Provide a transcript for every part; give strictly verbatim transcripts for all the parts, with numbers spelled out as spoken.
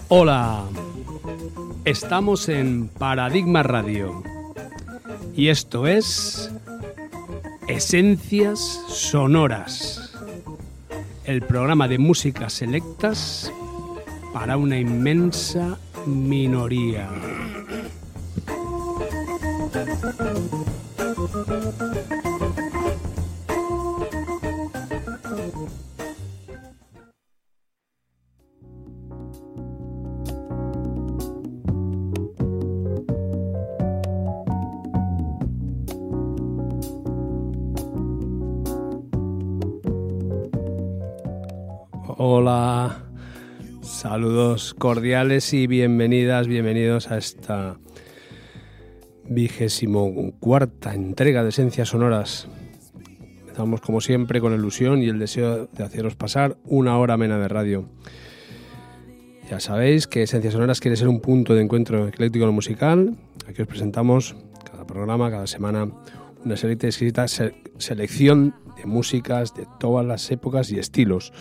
Hola, estamos en Paradigma Radio y esto es Esencias Sonoras, el programa de músicas selectas para una inmensa minoría. Hola, saludos cordiales y bienvenidas, bienvenidos a esta vigésimo cuarta entrega de Esencias Sonoras. Empezamos como siempre con la ilusión y el deseo de haceros pasar una hora amena de radio. Ya sabéis que Esencias Sonoras quiere ser un punto de encuentro ecléctico musical. Aquí os presentamos cada programa, cada semana, una selecta y exquisita se- selección de músicas de todas las épocas y estilos.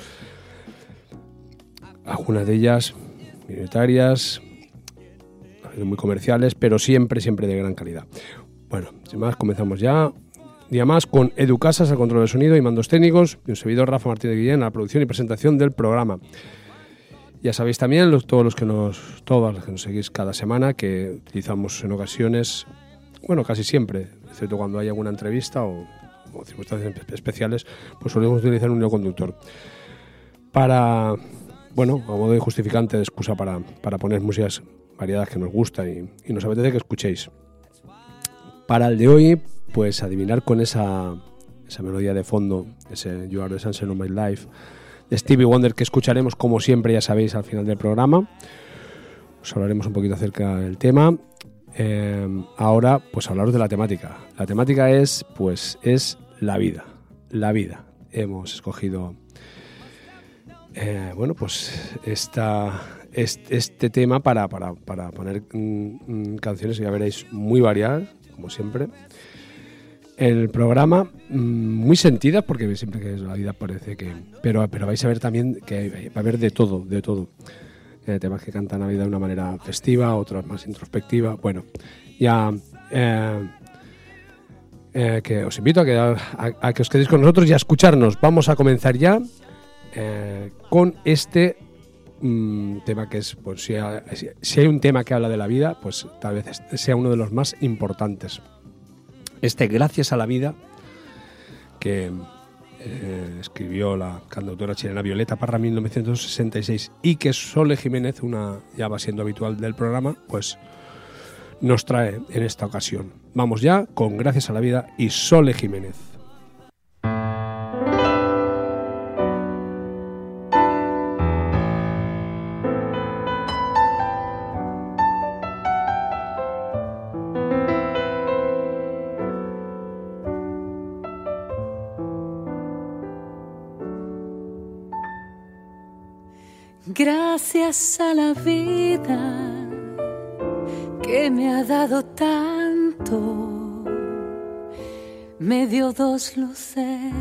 Algunas de ellas minoritarias, muy comerciales, pero siempre, siempre de gran calidad. Bueno, sin más, comenzamos ya. Día más con Edu Casas al control del sonido y mandos técnicos, y un servidor, Rafa Martínez Guillén, a la producción y presentación del programa. Ya sabéis también, los, todos los que nos, todas los que nos seguís cada semana, que utilizamos en ocasiones, bueno, casi siempre, excepto cuando hay alguna entrevista o, o circunstancias especiales, pues solemos utilizar un hilo conductor. Para... Bueno, a modo de justificante, de excusa para, para poner músicas variadas que nos gustan y, y nos apetece que escuchéis. Para el de hoy, pues adivinar con esa, esa melodía de fondo, ese You Are the Sunshine of My Life, de Stevie Wonder, que escucharemos como siempre, ya sabéis, al final del programa. Os hablaremos un poquito acerca del tema. Eh, ahora, pues hablaros de la temática. La temática es, pues, es la vida. La vida. Hemos escogido... Eh, bueno, pues esta, este, este tema para, para, para poner mm, canciones que ya veréis muy variadas, como siempre. El programa mm, muy sentidas, porque siempre que es la vida parece que... Pero, pero vais a ver también que va a haber de todo, de todo. Eh, temas que cantan la vida de una manera festiva, otros más introspectiva. Bueno, ya... Eh, eh, que os invito a que, a, a que os quedéis con nosotros y a escucharnos. Vamos a comenzar ya... Eh, con este mmm, tema que es, pues si hay, si hay un tema que habla de la vida, pues tal vez este sea uno de los más importantes. Este Gracias a la Vida, que eh, escribió la cantautora chilena Violeta Parra en mil novecientos sesenta y seis y que Sole Jiménez, una ya va siendo habitual del programa, pues nos trae en esta ocasión. Vamos ya con Gracias a la Vida y Sole Jiménez. Gracias a la vida que me ha dado tanto, me dio dos luceros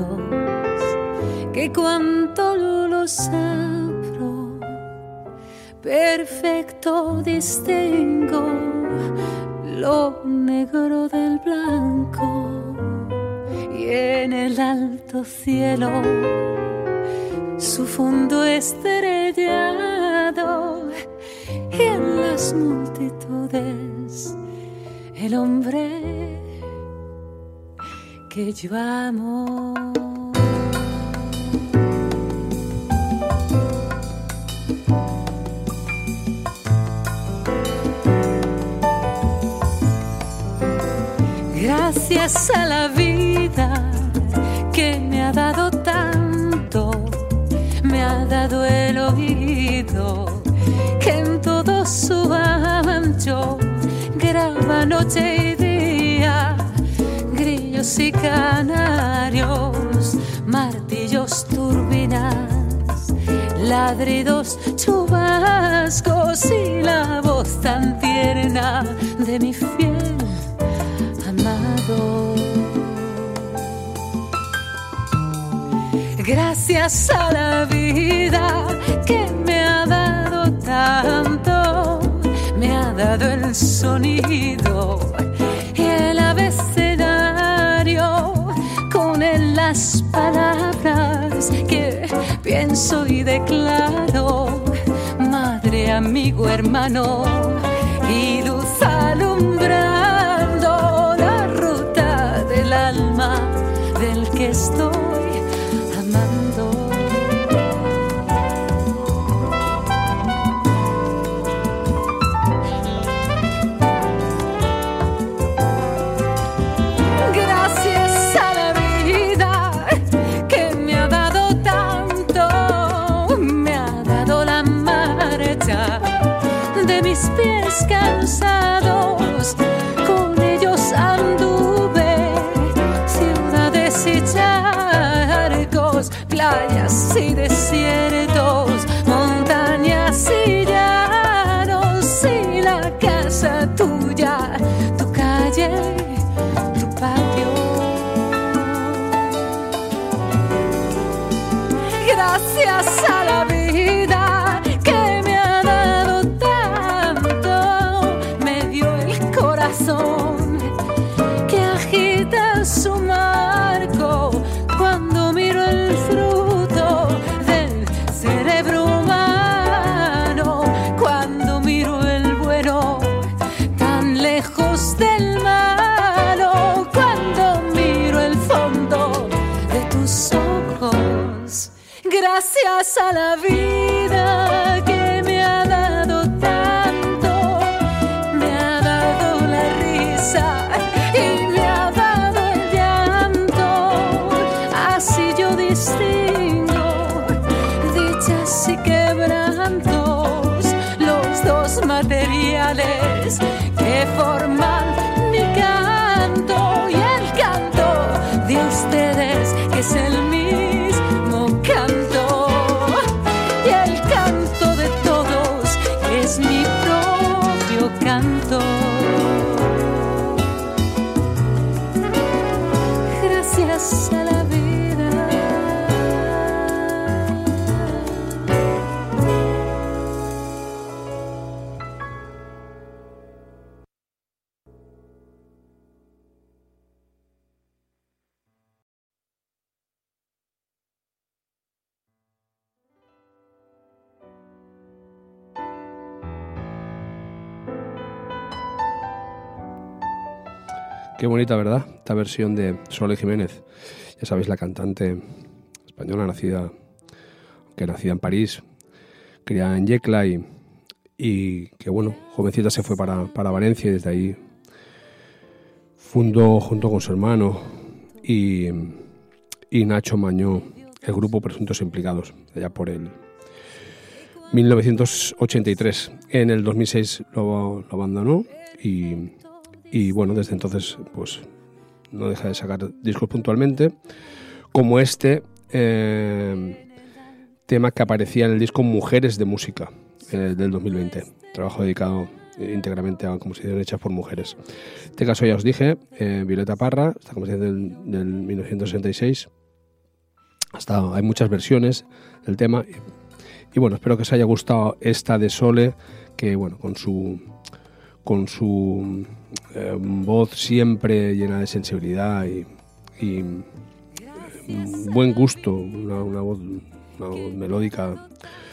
que cuanto los abro, perfecto distingo lo negro del blanco, y en el alto cielo su fondo estrellado, y en las multitudes el hombre que yo amo. Gracias a la vida que me ha dado tanto, me ha dado el oído que en todo su ancho graba noche y día, grillos y canarios, martillos, turbinas, ladridos, chubascos y la voz tan tierna de mi fiel amado. Gracias a la vida que me ha dado tanto, dado el sonido y el abecedario, con él las palabras que pienso y declaro. Madre, amigo, hermano y luz alumbrando la ruta del alma del que estoy amando. Gracias a la vida que me ha dado tanto, me ha dado la marcha de mis pies cansados, con ellos anduve ciudades y charcos, playas y desiertos, montañas y llanos, y la casa tuya, tu calle, tu patio. Gracias a la vida que me ha dado tanto, me dio el corazón que agita su marco cuando miro el fruto del cerebro humano, cuando miro el bueno tan lejos del malo, cuando miro el fondo de tus ojos. Gracias a la vida que me ha dado tanto, me ha dado la risa y me ha dado el llanto. Así yo distingo dichas y quebrantos, los dos materiales que forman mi canto, y el canto de ustedes que es el mismo canto, y el canto de todos que es mi propio canto. Gracias a la vida. Qué bonita, ¿verdad? Esta versión de Sole Jiménez. Ya sabéis, la cantante española nacida, que nacida en París, criada en Yecla y, y que, bueno, jovencita se fue para, para Valencia y desde ahí fundó junto con su hermano y, y Nacho Mañó el grupo Presuntos Implicados, allá por el mil novecientos ochenta y tres. En el dos mil seis lo, lo abandonó y... Y bueno, desde entonces pues no deja de sacar discos puntualmente, como este eh, tema que aparecía en el disco Mujeres de Música eh, del dos mil veinte, trabajo dedicado íntegramente a composiciones hechas por mujeres. En este caso ya os dije, eh, Violeta Parra, esta composición del, del mil novecientos sesenta y seis. Hasta hay muchas versiones del tema y, y bueno, espero que os haya gustado esta de Sole, que bueno, con su... con su eh, voz siempre llena de sensibilidad y, y eh, buen gusto, una, una, voz, una voz melódica,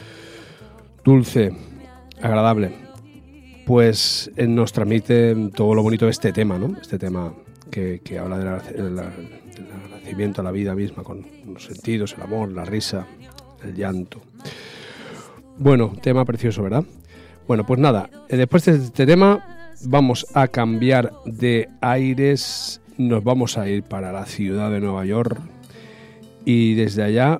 dulce, agradable, pues eh, nos transmite todo lo bonito de este tema, ¿no? Este tema que, que habla de la, de la, del nacimiento a la vida misma, con los sentidos, el amor, la risa, el llanto. Bueno, tema precioso, ¿verdad? Bueno, pues nada, después de este tema vamos a cambiar de aires, nos vamos a ir para la ciudad de Nueva York y desde allá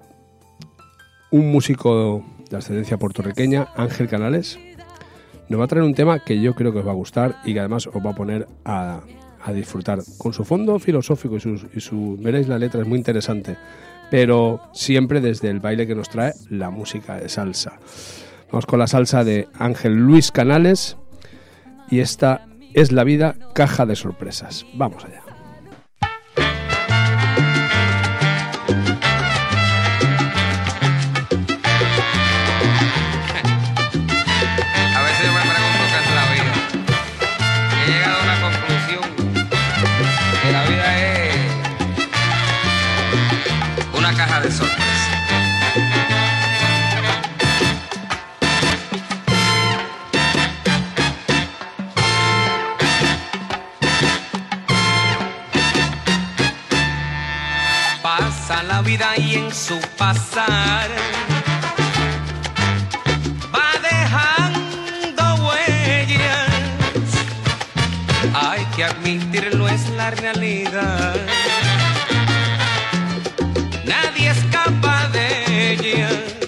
un músico de ascendencia puertorriqueña, Ángel Canales, nos va a traer un tema que yo creo que os va a gustar y que además os va a poner a, a disfrutar. Con su fondo filosófico y su, y su, veréis la letra, es muy interesante, pero siempre desde el baile que nos trae la música de salsa. Vamos con la salsa de Ángel Luis Canales y esta es La Vida, caja de sorpresas. Vamos allá. A veces yo me pregunto qué es la vida. su pasar va dejando huellas. Hay que admitirlo, es la realidad. Nadie escapa de ella.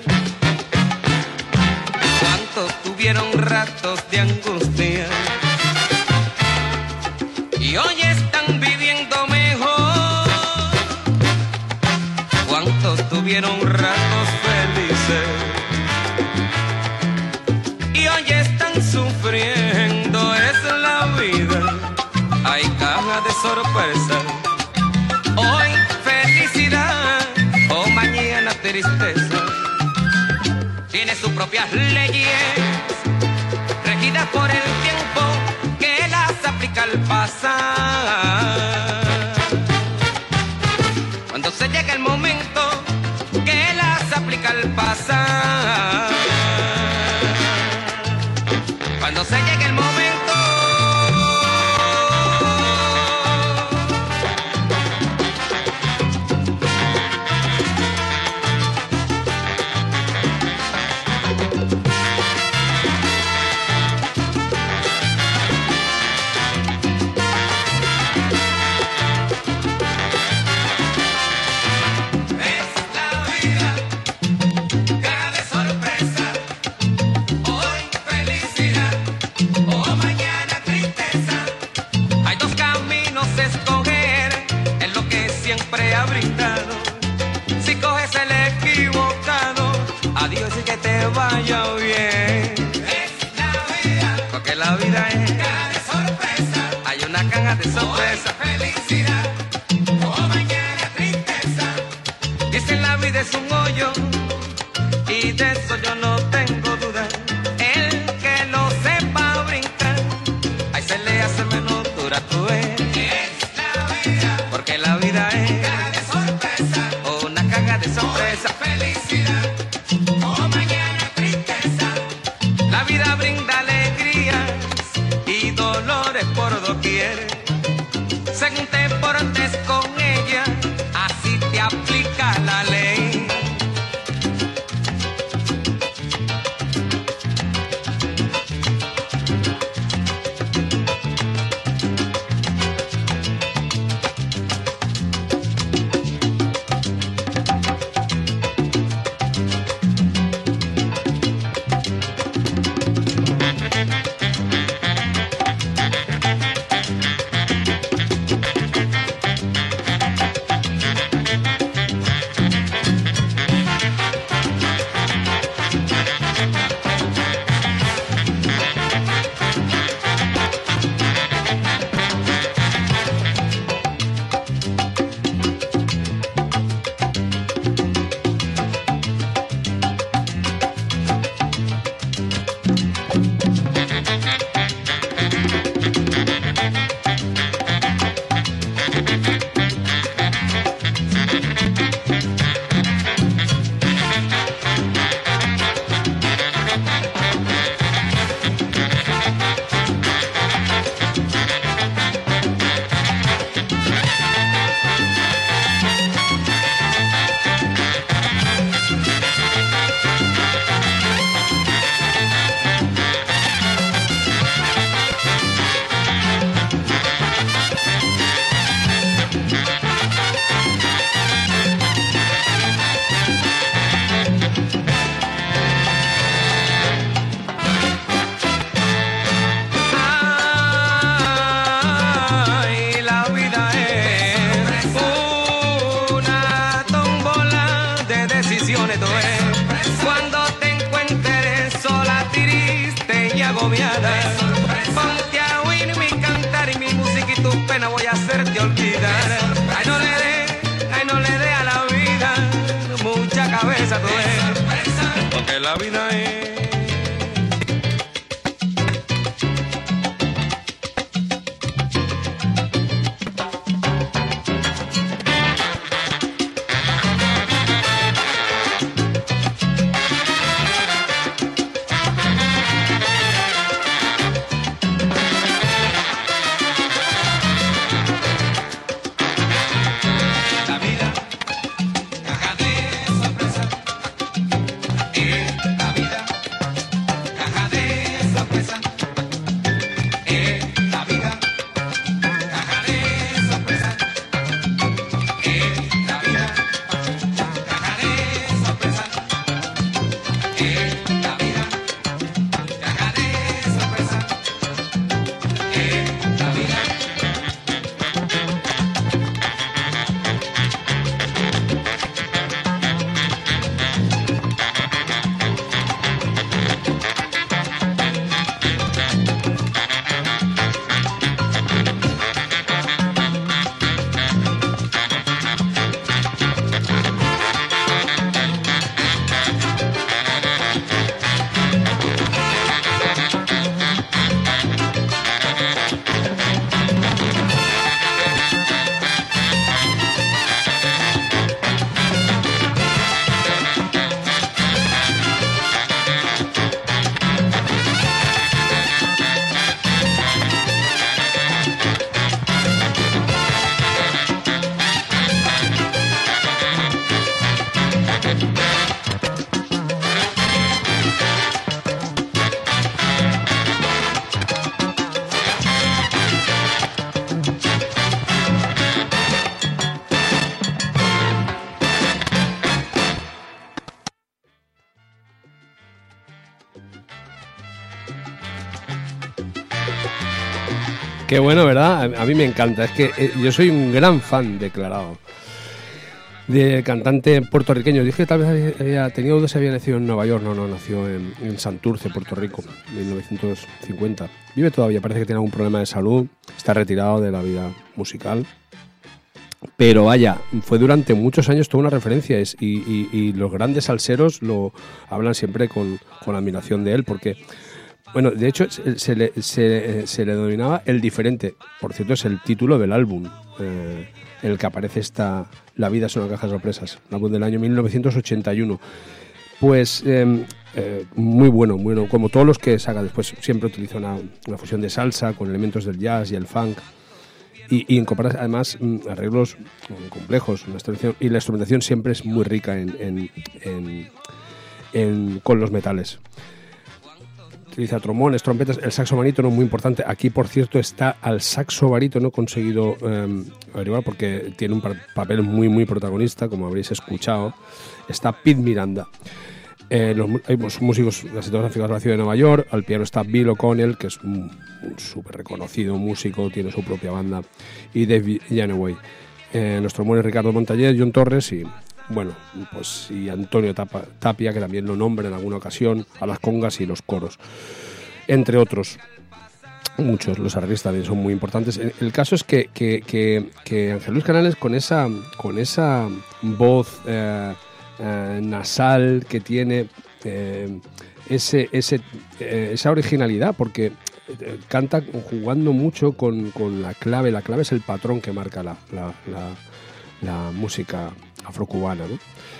Cuántos tuvieron ratos de angustia y hoy están viviendo mejor. Cuántos tuvieron ratos felices y hoy están sufriendo. Es la vida, hay caja de sorpresa. Hoy felicidad, o mañana tristeza. Tiene sus propias leyes, regidas por el tiempo que las aplica al pasar. Cuando se llega el momento que las aplica al pasar. Cuando se llega el momento. Vaya bien, es la vida, porque la vida es caja de sorpresa. Hay una caja de sorpresa. Hoy felicidad, o mañana tristeza. Dicen la vida es un hoyo y de eso yo no tengo duda. El que lo sepa brincar, ahí se le hace menos dura. Tú ves, es la vida, porque la vida es caja de sorpresa. Una caja de sorpresa. Felicidad, o mañana. La vida brinda alegrías y dolores por doquier. Según te portes con ella, así te aplica la ley. Ponte a oír mi cantar y mi música y tu pena voy a hacerte olvidar. Ay, no le dé, ay, no le dé a la vida mucha cabeza, tú ves, porque la vida es la vida, caja de Qué bueno, ¿verdad? A mí me encanta. Es que eh, yo soy un gran fan declarado de cantante puertorriqueño. Dije que tal vez había tenido dudas si había nacido en Nueva York. No, no, nació en, en Santurce, Puerto Rico, en mil novecientos cincuenta. Vive todavía, parece que tiene algún problema de salud. Está retirado de la vida musical. Pero vaya, fue durante muchos años toda una referencia y, y, y los grandes salseros lo hablan siempre con, con admiración de él, porque, bueno, de hecho se, se, le, se, se le denominaba El Diferente. Por cierto, es el título del álbum eh, en el que aparece esta La vida es una caja de sorpresas, un álbum del año mil novecientos ochenta y uno. Pues eh, eh, muy bueno, muy bueno, como todos los que saca después. Siempre utiliza una, una fusión de salsa con elementos del jazz y el funk. Y, y incorpora además arreglos complejos, una y la instrumentación siempre es muy rica en, en, en, en, con los metales. Utiliza trombones, trompetas, el saxo barítono muy importante. Aquí, por cierto, está al saxo barítono conseguido eh, averiguar porque tiene un papel muy muy protagonista, como habréis escuchado. Está Pete Miranda. Eh, los, hay músicos casi todos afigados a la ciudad de Nueva York. Al piano está Bill O'Connell, que es un, un súper reconocido músico, tiene su propia banda, y Dave Yanaway. Eh, los trombones Ricardo Montaller, John Torres y bueno, pues y Antonio Tapa, Tapia, que también lo nombra en alguna ocasión, a las congas y los coros, entre otros. Muchos, los arreglistas también son muy importantes. El caso es que, que, que, que Ángel Luis Canales, con esa, con esa voz eh, Eh, nasal que tiene, eh, ese, ese, eh, esa originalidad, porque eh, canta jugando mucho con, con la clave. La clave es el patrón que marca la, la, la, la música afrocubana, ¿no?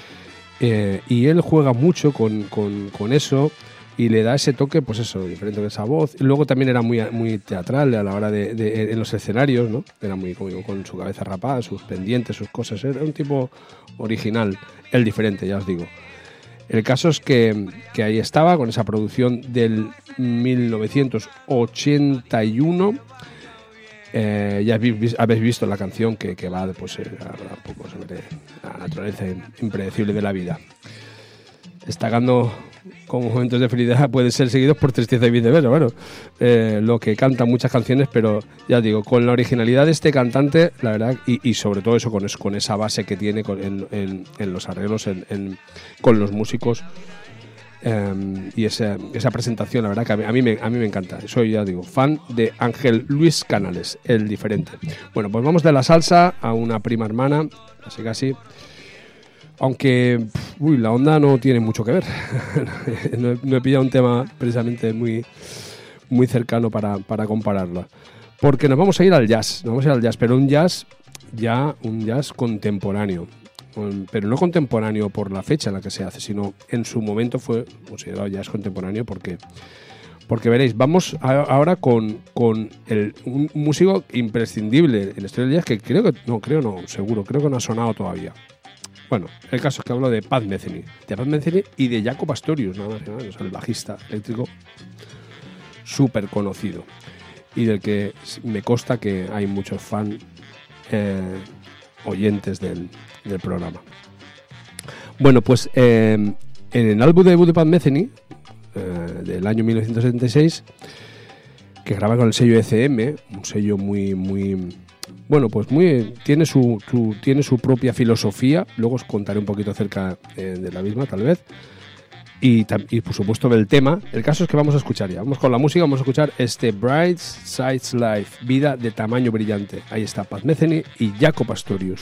Eh, y él juega mucho con, con, con eso y le da ese toque, pues eso, diferente de esa voz. Y luego también era muy, muy teatral a la hora de, de en los escenarios, ¿no? Era muy como digo, con su cabeza rapada, sus pendientes, sus cosas. Era un tipo original, el diferente, ya os digo. El caso es que, que ahí estaba con esa producción del mil novecientos ochenta y uno. Eh, ya habéis, habéis visto la canción que, que va pues, eh, un poco sobre la naturaleza impredecible de la vida. Destacando como momentos de felicidad pueden ser seguidos por tristeza y viceversa. Bueno, eh, lo que cantan muchas canciones, pero ya digo, con la originalidad de este cantante, la verdad, y, y sobre todo eso con, eso, con esa base que tiene con, en, en, en los arreglos, en, en, con los músicos, eh, y esa, esa presentación, la verdad que a mí, a, mí me, a mí me encanta. Soy, ya digo, fan de Ángel Luis Canales, el diferente. Bueno, pues vamos de la salsa a una prima hermana, casi casi. Aunque uy, la onda no tiene mucho que ver. no, he, no he pillado un tema precisamente muy, muy cercano para, para compararla. Porque nos vamos a ir al jazz, nos vamos a ir al jazz, pero un jazz ya un jazz contemporáneo. Pero no contemporáneo por la fecha en la que se hace, sino en su momento fue considerado jazz contemporáneo porque, porque veréis, vamos a, ahora con, con el, un músico imprescindible en la historia del jazz que creo que, no, creo no, seguro, creo que no ha sonado todavía. Bueno, el caso es que hablo de Pat Metheny, de Pat Metheny y de Jaco Pastorius, nada más, ¿no? O sea, el bajista eléctrico súper conocido y del que me consta que hay muchos fans eh, oyentes del, del programa. Bueno, pues eh, en el álbum debut de Pat Metheny eh, del año mil novecientos setenta y seis, que graba con el sello E C M, un sello muy muy bueno, pues muy tiene su, su tiene su propia filosofía. Luego os contaré un poquito acerca eh, de la misma, tal vez. Y, y por supuesto del tema. El caso es que vamos a escuchar ya. Vamos con la música, vamos a escuchar este Bright Sides Life, vida de tamaño brillante. Ahí está Pat Metheny y Jaco Pastorius.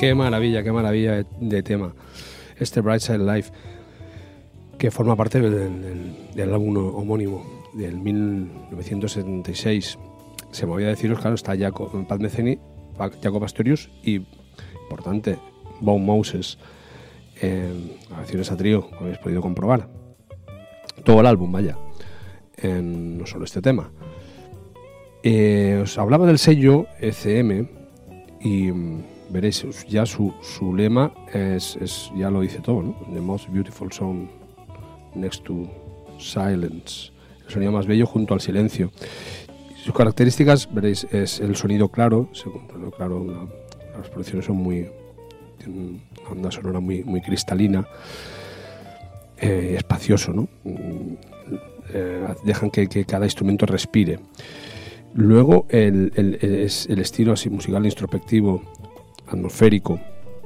Qué maravilla, qué maravilla de, de tema. Este Bright Side Life, que forma parte del, del, del álbum homónimo del mil novecientos setenta y seis. Se me olvidó deciros, claro, está Jaco, Pat Metheny, Jaco Pastorius y, importante, Bone Moses. Eh, grabaciones a trío, como habéis podido comprobar. Todo el álbum, vaya. Eh, no solo este tema. Eh, os hablaba del sello E C M y veréis, ya su, su lema es, es, ya lo dice todo, ¿no? The most beautiful sound next to silence. El sonido más bello junto al silencio. Sus características, veréis, es el sonido claro. Según, claro, una, las producciones son muy, tienen una onda sonora muy, muy cristalina, eh, espacioso, ¿no? Eh, dejan que, que cada instrumento respire. Luego el, el, el, es el estilo así musical introspectivo, atmosférico.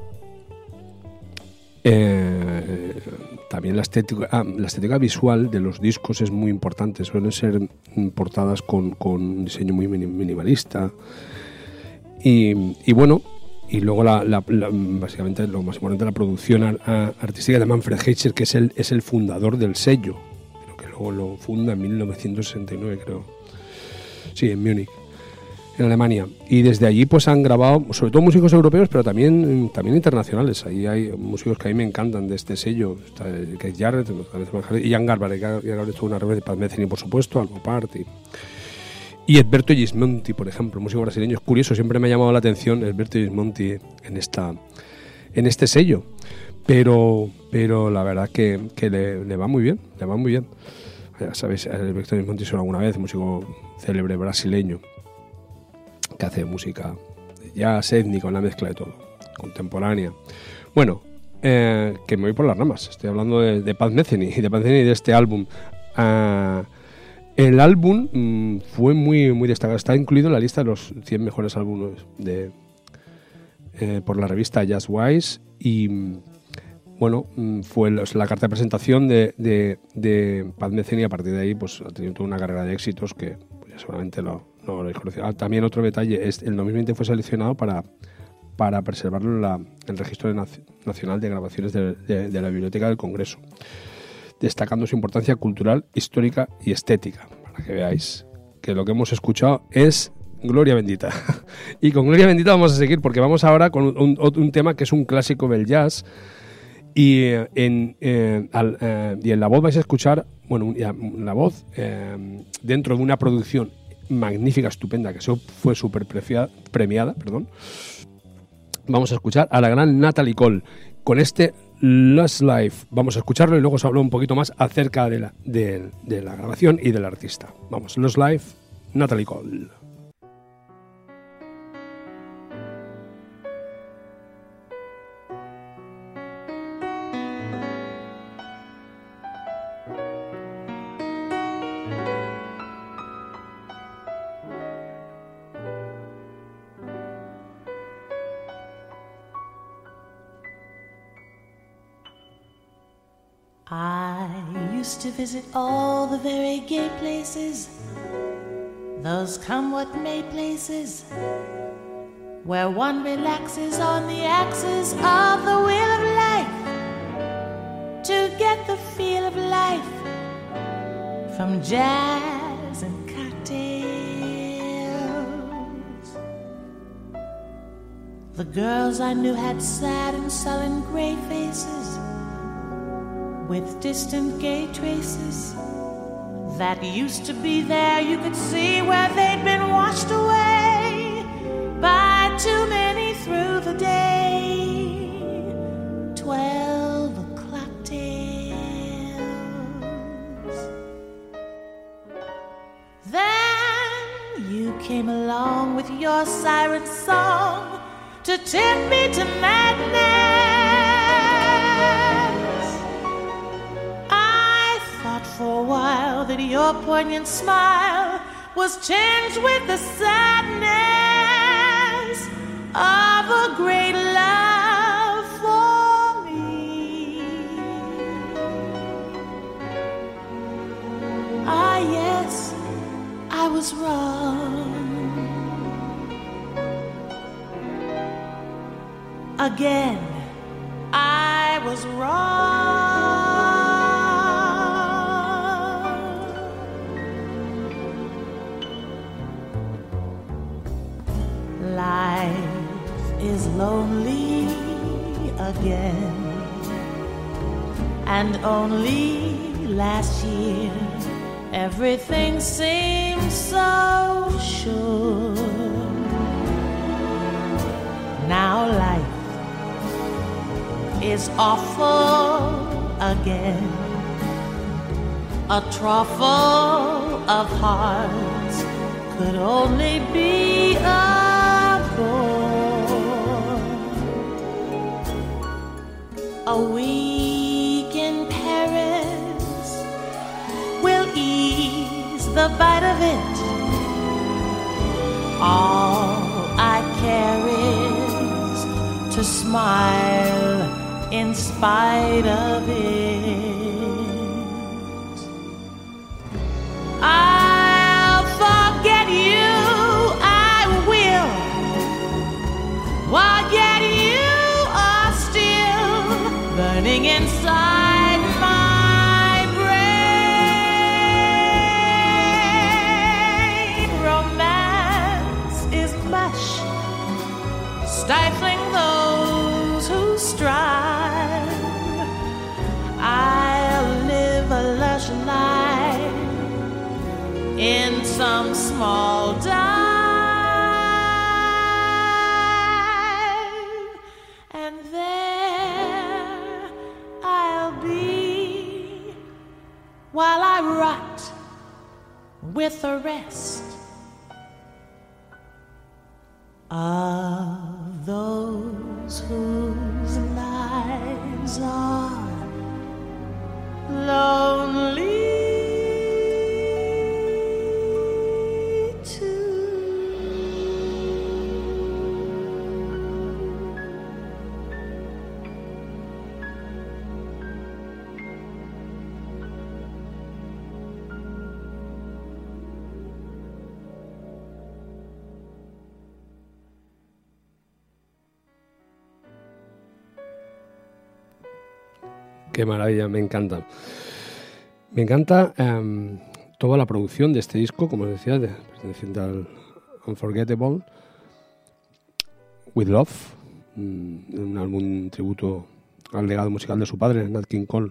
Eh, también la estética, ah, la estética visual de los discos es muy importante. Suelen ser portadas con, con un diseño muy minimalista. Y, y bueno, y luego la, la, la, básicamente lo más importante, la producción a, a, artística de Manfred Eicher, que es el, es el fundador del sello, pero que luego lo funda en mil novecientos sesenta y nueve, creo. Sí, en Múnich, en Alemania. Y desde allí pues han grabado, sobre todo músicos europeos, pero también, también internacionales. Ahí hay músicos que a mí me encantan de este sello. Está Keith Jarrett, y Jan Garbarek, que ahora estuvo una revés de Pat Metheny, por supuesto, Albo Part. Y, y Edberto Gismonti, por ejemplo, músico brasileño. Es curioso, siempre me ha llamado la atención Edberto Gismonti en, esta, en este sello. Pero, pero la verdad que, que le, le va muy bien, le va muy bien. Ya sabéis, Edberto Gismonti sonó alguna vez, músico célebre brasileño que hace música jazz étnica, una mezcla de todo, contemporánea. Bueno, eh, que me voy por las ramas. Estoy hablando de, de Pat Metheny y de Pat Metheny y de este álbum. Uh, el álbum mmm, fue muy, muy destacado. Está incluido en la lista de los cien mejores álbumes de, eh, por la revista Jazzwise y bueno, fue la carta de presentación de, de, de Pat Metheny. A partir de ahí pues ha tenido toda una carrera de éxitos que pues, ya seguramente lo, no lo habréis conocido. Ah, también otro detalle, es el dos mil veinte fue seleccionado para, para preservarlo en la, el Registro de Nac- Nacional de Grabaciones de, de, de la Biblioteca del Congreso, destacando su importancia cultural, histórica y estética, para que veáis que lo que hemos escuchado es gloria bendita. Y con gloria bendita vamos a seguir porque vamos ahora con un, un, un tema que es un clásico del jazz. Y en, eh, al, eh, y en la voz vais a escuchar, bueno, la voz eh, dentro de una producción magnífica, estupenda, que fue súper premiada, perdón. Vamos a escuchar a la gran Natalie Cole con este Lost Life. Vamos a escucharlo y luego os hablo un poquito más acerca de la, de, de la grabación y del artista. Vamos, Lost Life, Natalie Cole. I used to visit all the very gay places, those come what may places, where one relaxes on the axis of the wheel of life, to get the feel of life from jazz and cocktails. The girls I knew had sad and sullen gray faces, with distant gay traces that used to be there. You could see where they'd been washed away by too many through the day. Twelve o'clock tales. Then you came along with your siren song to tempt me to madness. For a while that your poignant smile was tinged with the sadness of a great love for me. Ah, yes, I was wrong. again. I was wrong. Life is lonely again, and only last year everything seemed so sure. Now life is awful again, a trough full of hearts could only be a bore. A week in Paris will ease the bite of it. All I care is to smile in spite of it. I'll forget you, I will, while yet you are still burning inside my brain. Romance is mush, stifling those who strive. I'll live a lush life in some small dive, and there I'll be while I rot with the rest of those whose lives are lonely too. Qué maravilla, me encanta. Me encanta um, toda la producción de este disco, como os decía, de, perteneciente al Unforgettable, With Love, un, un álbum tributo al legado musical de su padre, Nat King Cole.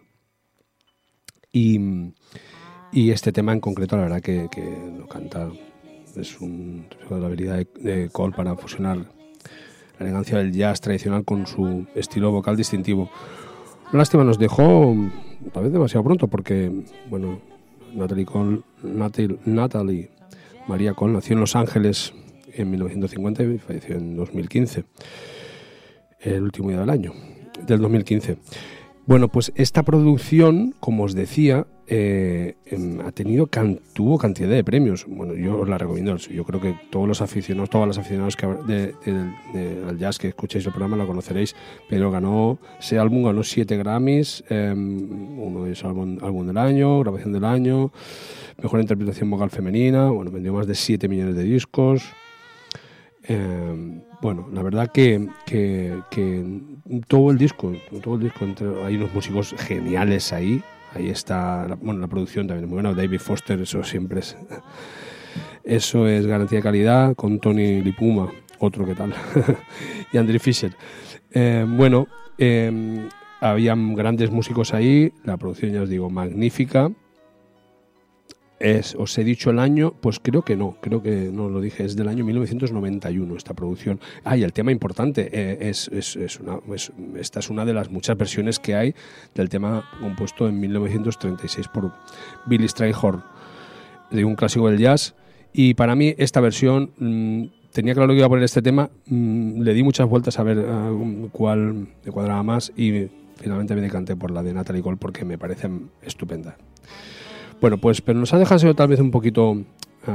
Y, y este tema en concreto, la verdad que, que lo canta, es un, la habilidad de, de Cole para fusionar la elegancia del jazz tradicional con su estilo vocal distintivo. Lástima, nos dejó tal vez demasiado pronto porque, bueno, Natalie Cole, Natalie, Natalie Maria Cole nació en Los Ángeles en mil novecientos cincuenta y falleció en dos mil quince, el último día del año, del dos mil quince. Bueno, pues esta producción, como os decía, eh, ha tenido can, tuvo cantidad de premios. Bueno, yo os la recomiendo. Yo creo que todos los aficionados, todas las aficionados que de, de, de, del jazz que escuchéis el programa lo conoceréis. Pero ganó, ese álbum ganó siete Grammys. Eh, uno es álbum, álbum del año, grabación del año, mejor interpretación vocal femenina. Bueno, vendió más de siete millones de discos. Eh, bueno, la verdad que, que, que todo el disco, todo el disco entre, hay unos músicos geniales ahí. Ahí está, la, bueno, la producción también es muy buena. David Foster, eso siempre es, eso es garantía de calidad. Con Tony Lipuma, otro que tal, y Andrew Fisher. Eh, bueno, eh, habían grandes músicos ahí. La producción, ya os digo, magnífica. Es, os he dicho el año, pues creo que no, creo que no lo dije, es del año mil novecientos noventa y uno esta producción. Ah, y el tema importante, eh, es, es, es una, es, esta es una de las muchas versiones que hay del tema compuesto en mil novecientos treinta y seis por Billy Strayhorn, de un clásico del jazz. Y para mí esta versión, mmm, tenía claro que iba a poner este tema, mmm, le di muchas vueltas a ver uh, cuál me cuadraba más y finalmente me decanté por la de Natalie Cole porque me parece estupenda. Bueno, pues, pero nos ha dejado tal vez un poquito um,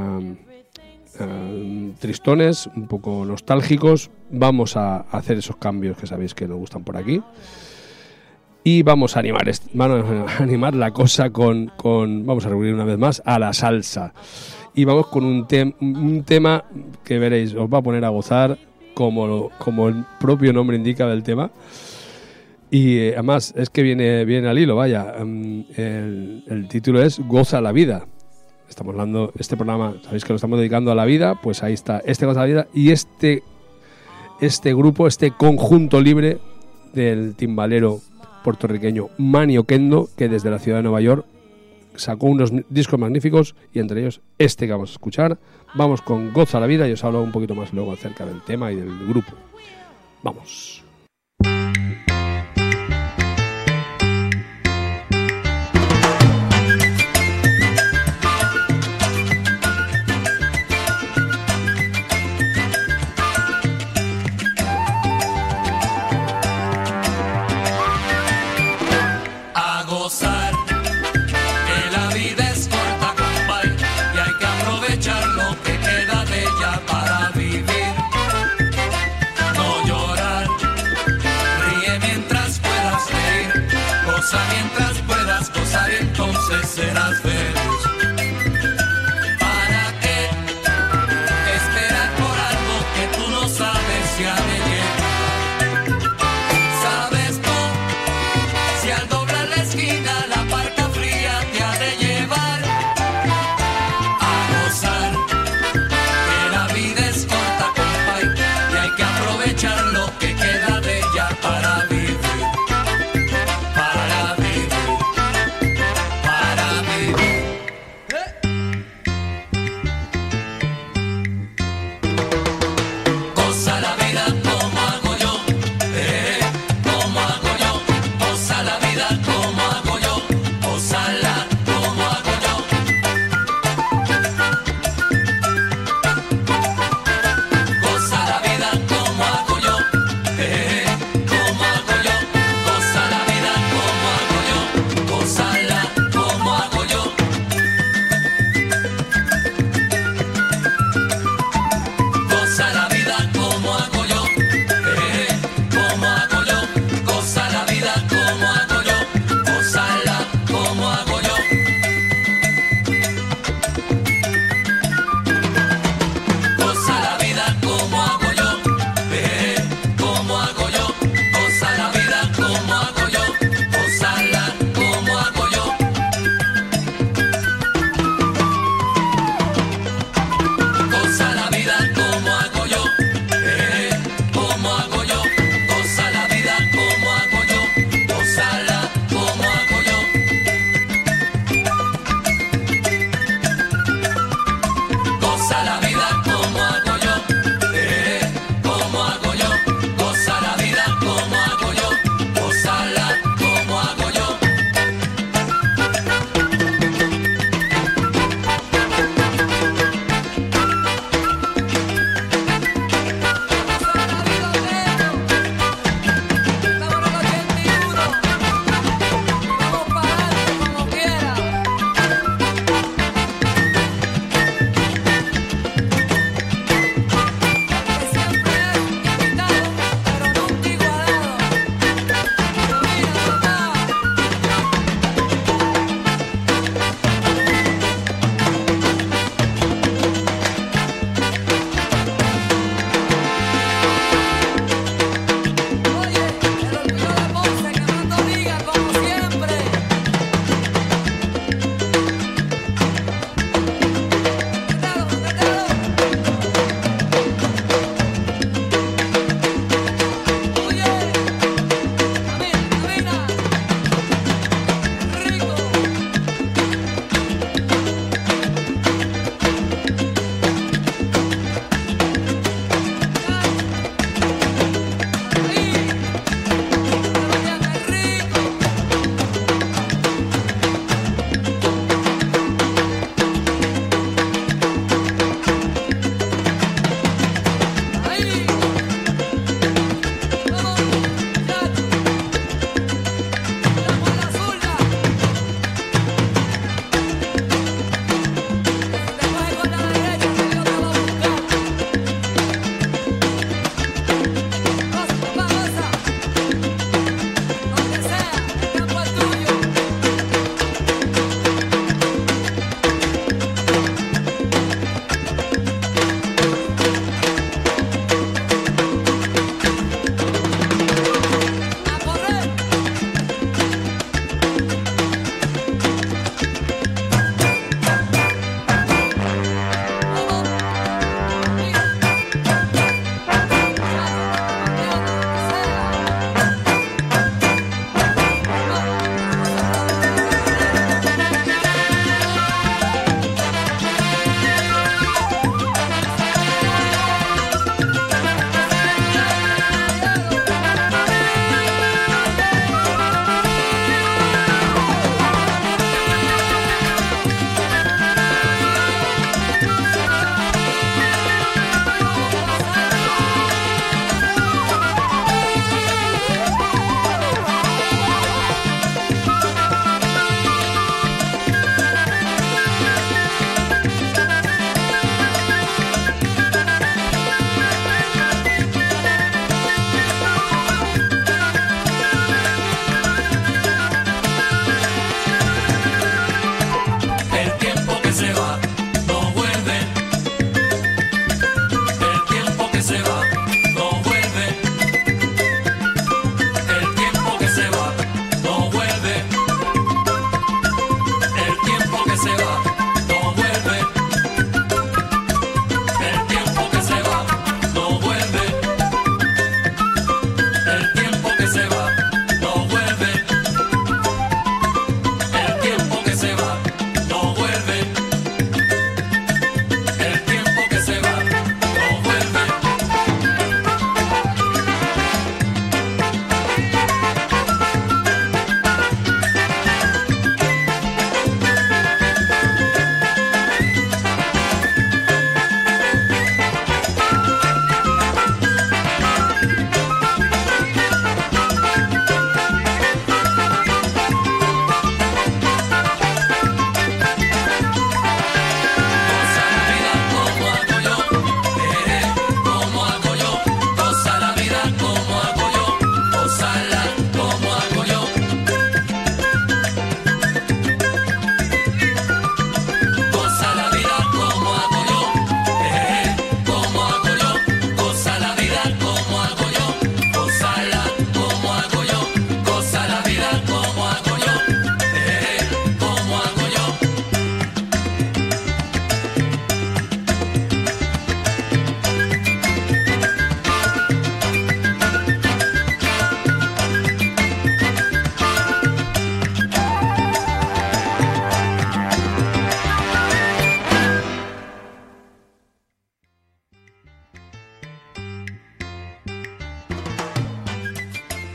um, tristones, un poco nostálgicos. Vamos a hacer esos cambios que sabéis que nos gustan por aquí. Y vamos a animar, vamos a animar la cosa con, con, vamos a reunir una vez más a la salsa. Y vamos con un, te- un tema que veréis, os va a poner a gozar como, como el propio nombre indica del tema. Y eh, además es que viene, viene al hilo, vaya. Um, el, el título es Goza la vida. Estamos hablando, este programa, sabéis que lo estamos dedicando a la vida, pues ahí está, este Goza la vida y este, este grupo, este conjunto libre del timbalero puertorriqueño Manny Oquendo, que desde la ciudad de Nueva York sacó unos discos magníficos y entre ellos este que vamos a escuchar. Vamos con Goza la vida y os hablo un poquito más luego acerca del tema y del grupo. Vamos. Para vivir, no llorar,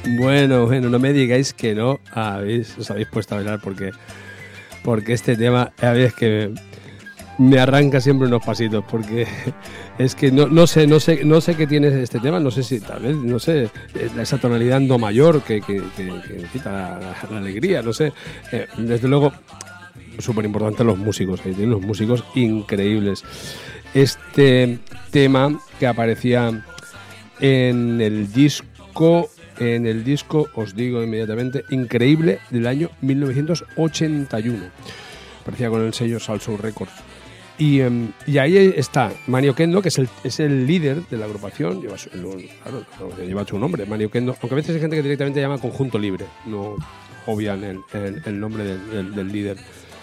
Bueno, bueno, no me digáis que no habéis, os habéis puesto a bailar porque, porque este tema, a ver, es que me arranca siempre unos pasitos, porque es que no, no sé, no sé, no sé qué tiene este tema, no sé si tal vez, no sé, esa tonalidad en do mayor que, que, que, que quita la, la, la alegría, no sé. Eh, desde luego, súper importante los músicos, ahí tienen los músicos increíbles. Este tema que aparecía en el disco, en el disco, os digo inmediatamente, Increíble, del año mil novecientos ochenta y uno. Aparecía con el sello Salsoul Records. Y, um, y ahí está Manio Kendo, que es el, es el líder de la agrupación, lleva su, claro, lleva su nombre, Manio Kendo, aunque a veces hay gente que directamente llama Conjunto Libre, no obvian el, el, el nombre del, del, del líder.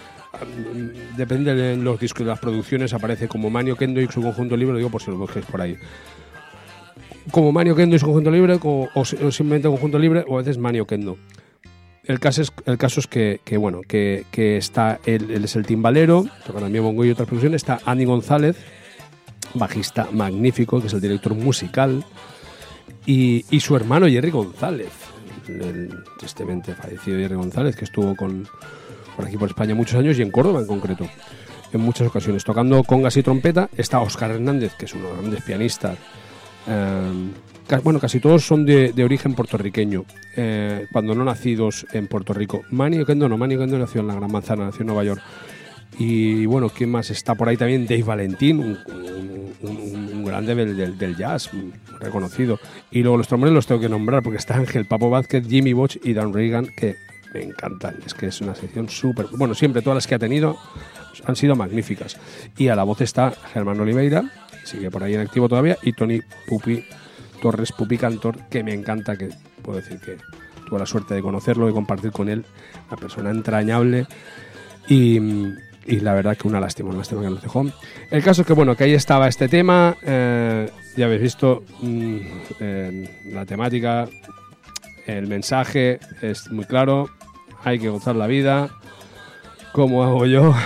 Depende de los discos, de las producciones, aparece como Manio Kendo y su Conjunto Libre, lo digo por si lo busquéis por ahí. Como Manio Kendo y su Conjunto Libre, como, o, o simplemente Conjunto Libre, o a veces Manio Kendo. El caso es, el caso es que, que bueno, que, que está él, él es el timbalero, toca también bongo y otras producciones. Está Andy González, bajista magnífico, que es el director musical, y, y su hermano Jerry González, el, el tristemente fallecido Jerry González, que estuvo con, por aquí por España muchos años y en Córdoba en concreto, en muchas ocasiones, tocando congas y trompeta. Está Óscar Hernández, que es uno de los grandes pianistas. Eh, Bueno, casi todos son de, de origen puertorriqueño, eh, cuando no nacidos en Puerto Rico. Manio Kendo no, Manio Kendo nació en la Gran Manzana, nació en Nueva York. Y bueno, ¿quién más? Está por ahí también Dave Valentín, un, un, un, un grande del, del, del jazz, reconocido. Y luego los trombones los tengo que nombrar, porque está Ángel Papo Vázquez, Jimmy Bosch y Dan Reagan, que me encantan. Es que es una sección súper... Bueno, siempre todas las que ha tenido han sido magníficas. Y a la voz está Germán Oliveira, sigue por ahí en activo todavía, y Tony Pupi Torres, Pupi Cantor, que me encanta, que puedo decir que tuve la suerte de conocerlo y compartir con él, una persona entrañable y, y la verdad que una lástima, una lástima que nos dejó. El caso es que bueno, que ahí estaba este tema, eh, ya habéis visto mmm, eh, la temática, el mensaje es muy claro, hay que gozar la vida, como hago yo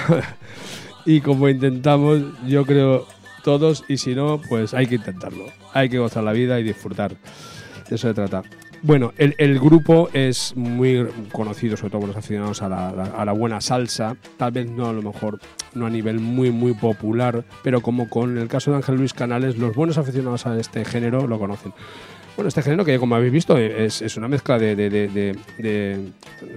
y como intentamos, yo creo, todos, y si no, pues hay que intentarlo. Hay que gozar la vida y disfrutar. De eso se trata. Bueno, el, el grupo es muy conocido, sobre todo por los aficionados a la, a la buena salsa. Tal vez no, a lo mejor, no a nivel muy, muy popular, pero como con el caso de Ángel Luis Canales, los buenos aficionados a este género lo conocen. Bueno, este género que, como habéis visto, es, es una mezcla de, de, de, de, de,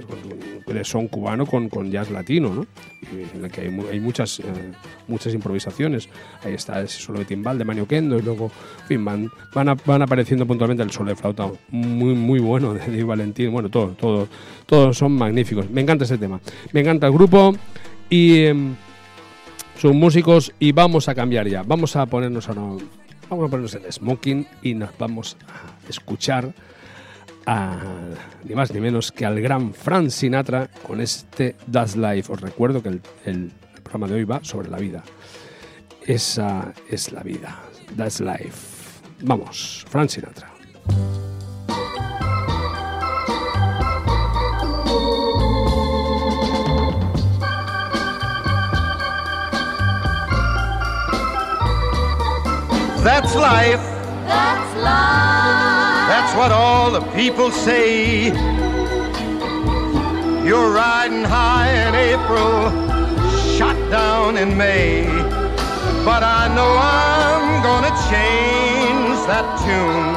de son cubano con, con jazz latino, ¿no? En el que hay, hay muchas, eh, muchas improvisaciones. Ahí está ese solo de timbal de Manio Kendo y luego, en fin, van, van, a, van apareciendo puntualmente el solo de flauta muy, muy bueno de Dave Valentín. Bueno, todos todo, todo son magníficos. Me encanta ese tema. Me encanta el grupo y eh, sus músicos, y vamos a cambiar ya. Vamos a ponernos a una... Vamos a ponernos el smoking y nos vamos a escuchar a ni más ni menos que al gran Frank Sinatra con este That's Life. Os recuerdo que el, el programa de hoy va sobre la vida. Esa es la vida. That's Life. Vamos, Frank Sinatra. That's life. That's life. That's what all the people say. You're riding high in April, shot down in May. But I know I'm gonna change that tune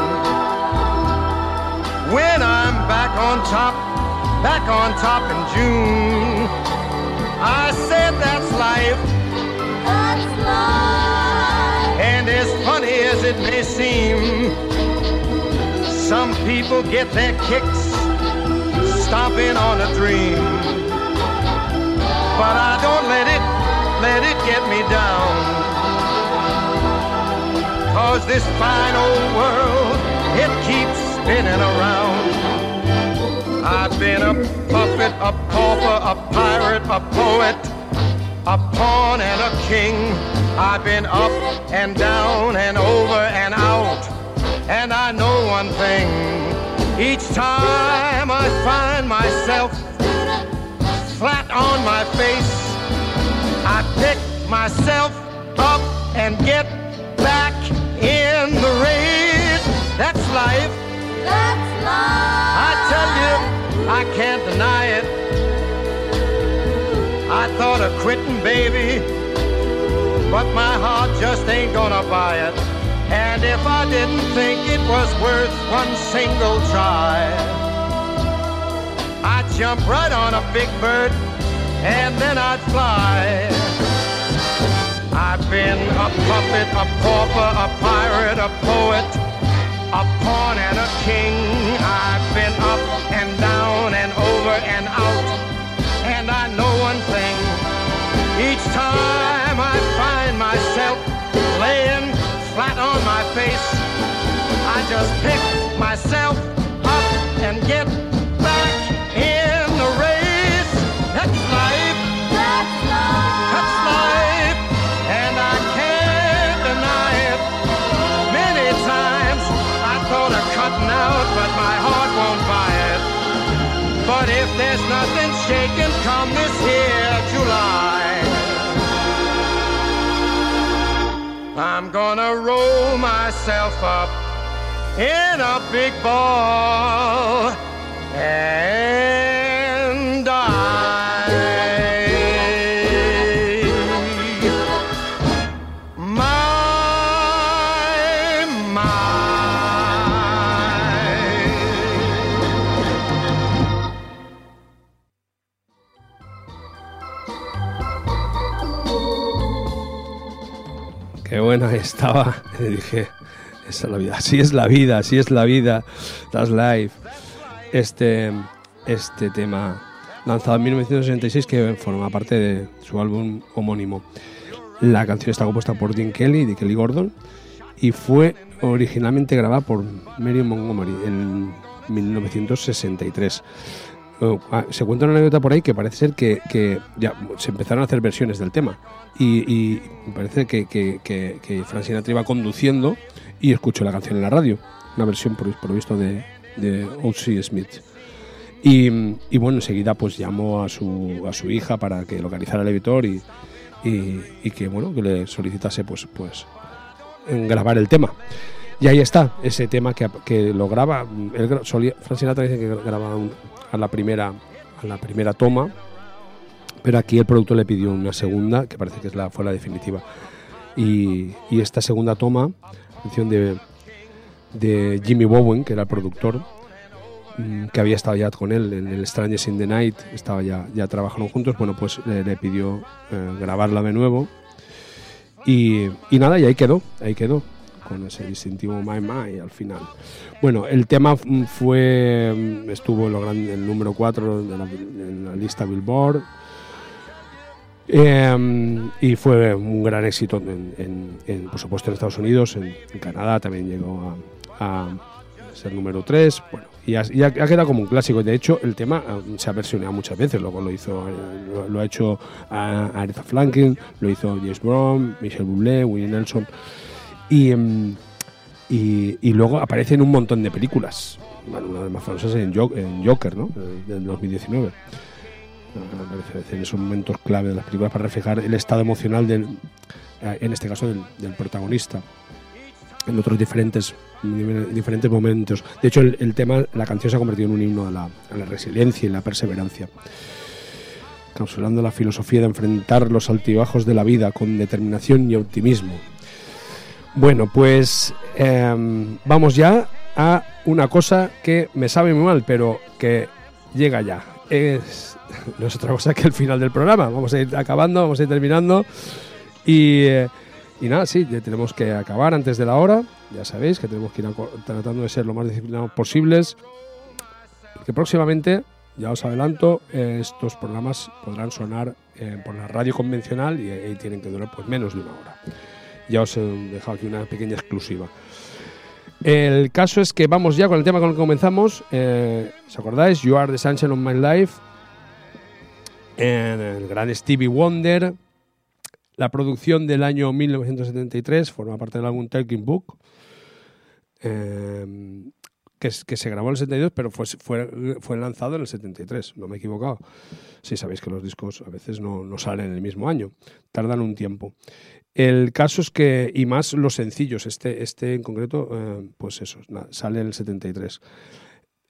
when I'm back on top, back on top in June. I said that's life. That's life. And as funny as it may seem, some people get their kicks stomping on a dream. But I don't let it, let it get me down. 'Cause this fine old world, it keeps spinning around. I've been a puppet, a pauper, a pirate, a poet, a pawn and a king. I've been up and down and over and out. And I know one thing, each time I find myself flat on my face, I pick myself up and get back in the race. That's life. That's life. I can't deny it. I thought of quitting, baby, but my heart just ain't gonna buy it. And if I didn't think it was worth one single try, I'd jump right on a big bird and then I'd fly. I've been a puppet, a pauper, a pirate, a poet, a pawn and a king. I've been up and down and over and out, and I know one thing. Each time I find myself laying flat on my face, I just pick myself up and get back in the race. That's life. That's life. That's life. And I can't deny it. Many times I thought of cutting out, but my heart won't buy it. But if there's nothing shaking come this here July, I'm gonna roll myself up in a big ball and die. My, my. Qué buena estaba. Le dije, esa es la vida, así es la vida, así es la vida. That's life. Este, este tema lanzado en mil novecientos sesenta y seis, que forma parte de su álbum homónimo. La canción está compuesta por Dean Kelly y Kelly Gordon y fue originalmente grabada por Marion Montgomery en mil novecientos sesenta y tres. Uh, se cuenta una anécdota por ahí que parece ser que, que ya se empezaron a hacer versiones del tema y, y parece que, que, que, que Frank Sinatra iba conduciendo y escuchó la canción en la radio, una versión por, por visto de, de O C Smith, y, y bueno, enseguida pues llamó a su, a su hija para que localizara el editor y, y, y que bueno, que le solicitase pues, pues en grabar el tema. Y ahí está, ese tema que, que lo graba. Él, solía, Frank Sinatra dice que graba un, a, la primera, a la primera toma, pero aquí el productor le pidió una segunda, que parece que es la, fue la definitiva. Y, y esta segunda toma, canción de, de Jimmy Bowen, que era el productor, que había estado ya con él en el Strangers in the Night, estaba ya, ya trabajando juntos, bueno, pues le, le pidió eh, grabarla de nuevo. Y, y nada, y ahí quedó, ahí quedó. Con ese distintivo My My al final. Bueno, el tema fue estuvo en lo grande, el número cuatro de la, en la lista Billboard, eh, y fue un gran éxito en, en, en, por supuesto en Estados Unidos, en, en Canadá también llegó a, a ser número tres. Bueno, y ha, y ha quedado como un clásico. De hecho, el tema se ha versionado muchas veces. Luego lo hizo, lo, lo ha hecho Aretha Franklin, lo hizo James Brown, Michel Bublé, Willie Nelson. Y, y, y luego aparece en un montón de películas. Bueno, una de las más famosas en Joker, en Joker, ¿no? Del dos mil diecinueve. Aparece en esos momentos clave de las películas para reflejar el estado emocional del, en este caso del, del protagonista, en otros diferentes, diferentes momentos. De hecho, el, el tema, la canción se ha convertido en un himno a la, a la resiliencia y la perseverancia, encapsulando la filosofía de enfrentar los altibajos de la vida con determinación y optimismo. Bueno, pues eh, vamos ya a una cosa que me sabe muy mal, pero que llega ya. Es, no es otra cosa que el final del programa. Vamos a ir acabando, vamos a ir terminando. Y, eh, y nada, sí, ya tenemos que acabar antes de la hora. Ya sabéis que tenemos que ir a, tratando de ser lo más disciplinados posibles. Porque próximamente, ya os adelanto, eh, estos programas podrán sonar eh, por la radio convencional y, y tienen que durar pues menos de una hora. Ya os he dejado aquí una pequeña exclusiva. El caso es que vamos ya con el tema con el que comenzamos. Eh, ¿Os acordáis? You Are the Sunshine of My Life. Eh, el gran Stevie Wonder. La producción del año mil novecientos setenta y tres forma parte del álbum Talking Book. Eh, que, que se grabó en el setenta y dos, pero fue, fue, fue lanzado en el setenta y tres. No me he equivocado. Sí, sabéis que los discos a veces no, no salen en el mismo año. Tardan un tiempo. El caso es que, y más los sencillos, este, este en concreto, eh, pues eso, nada, sale en el setenta y tres.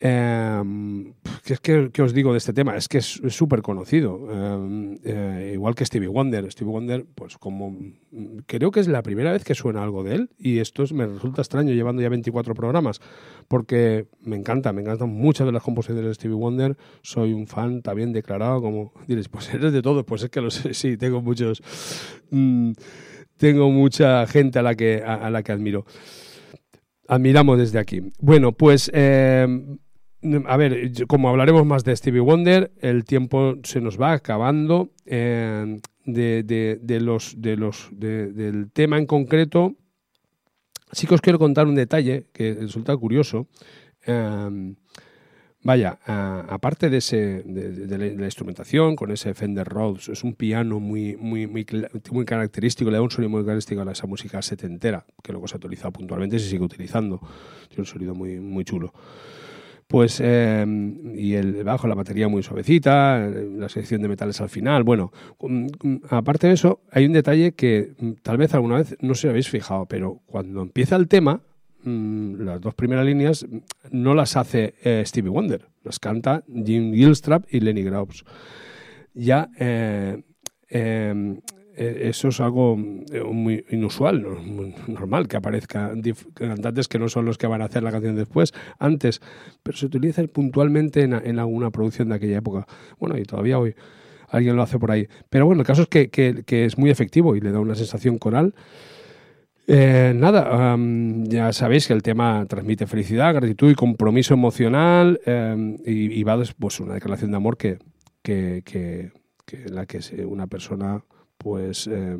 Eh, ¿qué es que, que os digo de este tema? Es que es súper conocido. Eh, eh, igual que Stevie Wonder. Stevie Wonder, pues como creo que es la primera vez que suena algo de él, y esto es, me resulta extraño llevando ya veinticuatro programas, porque me encanta, me encantan muchas de las composiciones de Stevie Wonder. Soy un fan también declarado, como diréis, pues eres de todo. Pues es que lo sé, sí, tengo muchos, mmm, tengo mucha gente a la que, a, a la que admiro. Admiramos desde aquí. Bueno, pues eh, a ver, como hablaremos más de Stevie Wonder, el tiempo se nos va acabando. Eh, de, de, de los, de los, de, del tema en concreto, sí que os quiero contar un detalle que resulta curioso. Eh, vaya, a, aparte de, ese, de, de, la, de la instrumentación, con ese Fender Rhodes, es un piano muy, muy, muy, muy característico, le da un sonido muy característico a esa música setentera, que luego se ha utilizado puntualmente y se sigue utilizando. Tiene un sonido muy, muy chulo. Pues, eh, y el bajo, la batería muy suavecita, la selección de metales al final. Bueno, aparte de eso, hay un detalle que tal vez alguna vez no se habéis fijado, pero cuando empieza el tema, las dos primeras líneas no las hace eh, Stevie Wonder, las canta Jim Gilstrap y Lenny Graus. Ya eh, eh, eso es algo muy inusual, ¿no? Muy normal que aparezcan cantantes que no son los que van a hacer la canción después, antes, pero se utiliza puntualmente en, en alguna producción de aquella época. Bueno, y todavía hoy alguien lo hace por ahí. Pero bueno, el caso es que, que, que es muy efectivo y le da una sensación coral. Eh, nada, um, ya sabéis que el tema transmite felicidad, gratitud y compromiso emocional, eh, y, y va pues una declaración de amor que, que, que, que en la que una persona pues eh,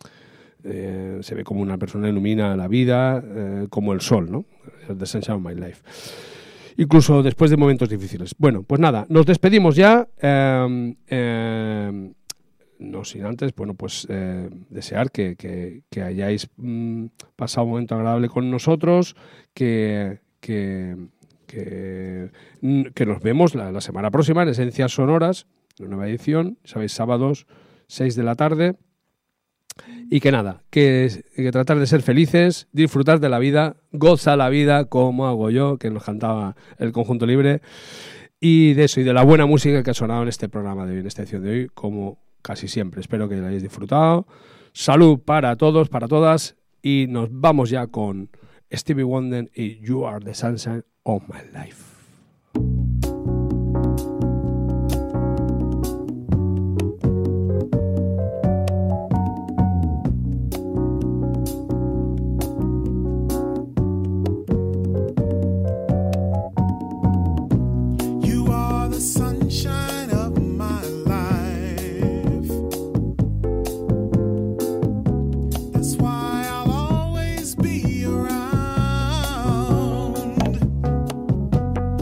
eh, se ve como una persona ilumina la vida, eh, como el sol, ¿no? The Sunshine of My Life. Incluso después de momentos difíciles. Bueno, pues nada, nos despedimos ya. Eh, eh, No sin antes, bueno, pues eh, desear que, que, que hayáis mm, pasado un momento agradable con nosotros, que, que, que, que nos vemos la, la semana próxima en Esencias Sonoras, una nueva edición, sabéis, sábados, seis de la tarde, y que nada, que, que tratar de ser felices, disfrutar de la vida, goza la vida como hago yo, que nos cantaba el Conjunto Libre, y de eso, y de la buena música que ha sonado en este programa de hoy, en esta edición de hoy, como casi siempre. Espero que lo hayáis disfrutado. Salud para todos, para todas. Y nos vamos ya con Stevie Wonder y You Are the Sunshine of My Life. Why I'll always be around.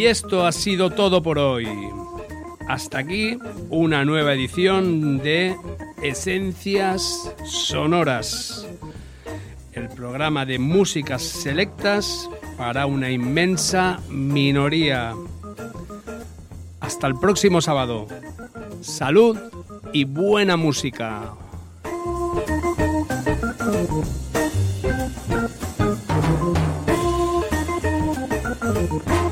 Y esto ha sido todo por hoy. Hasta aquí una nueva edición de Esencias Sonoras, el programa de músicas selectas para una inmensa minoría. Hasta el próximo sábado. Salud y buena música. Thank you.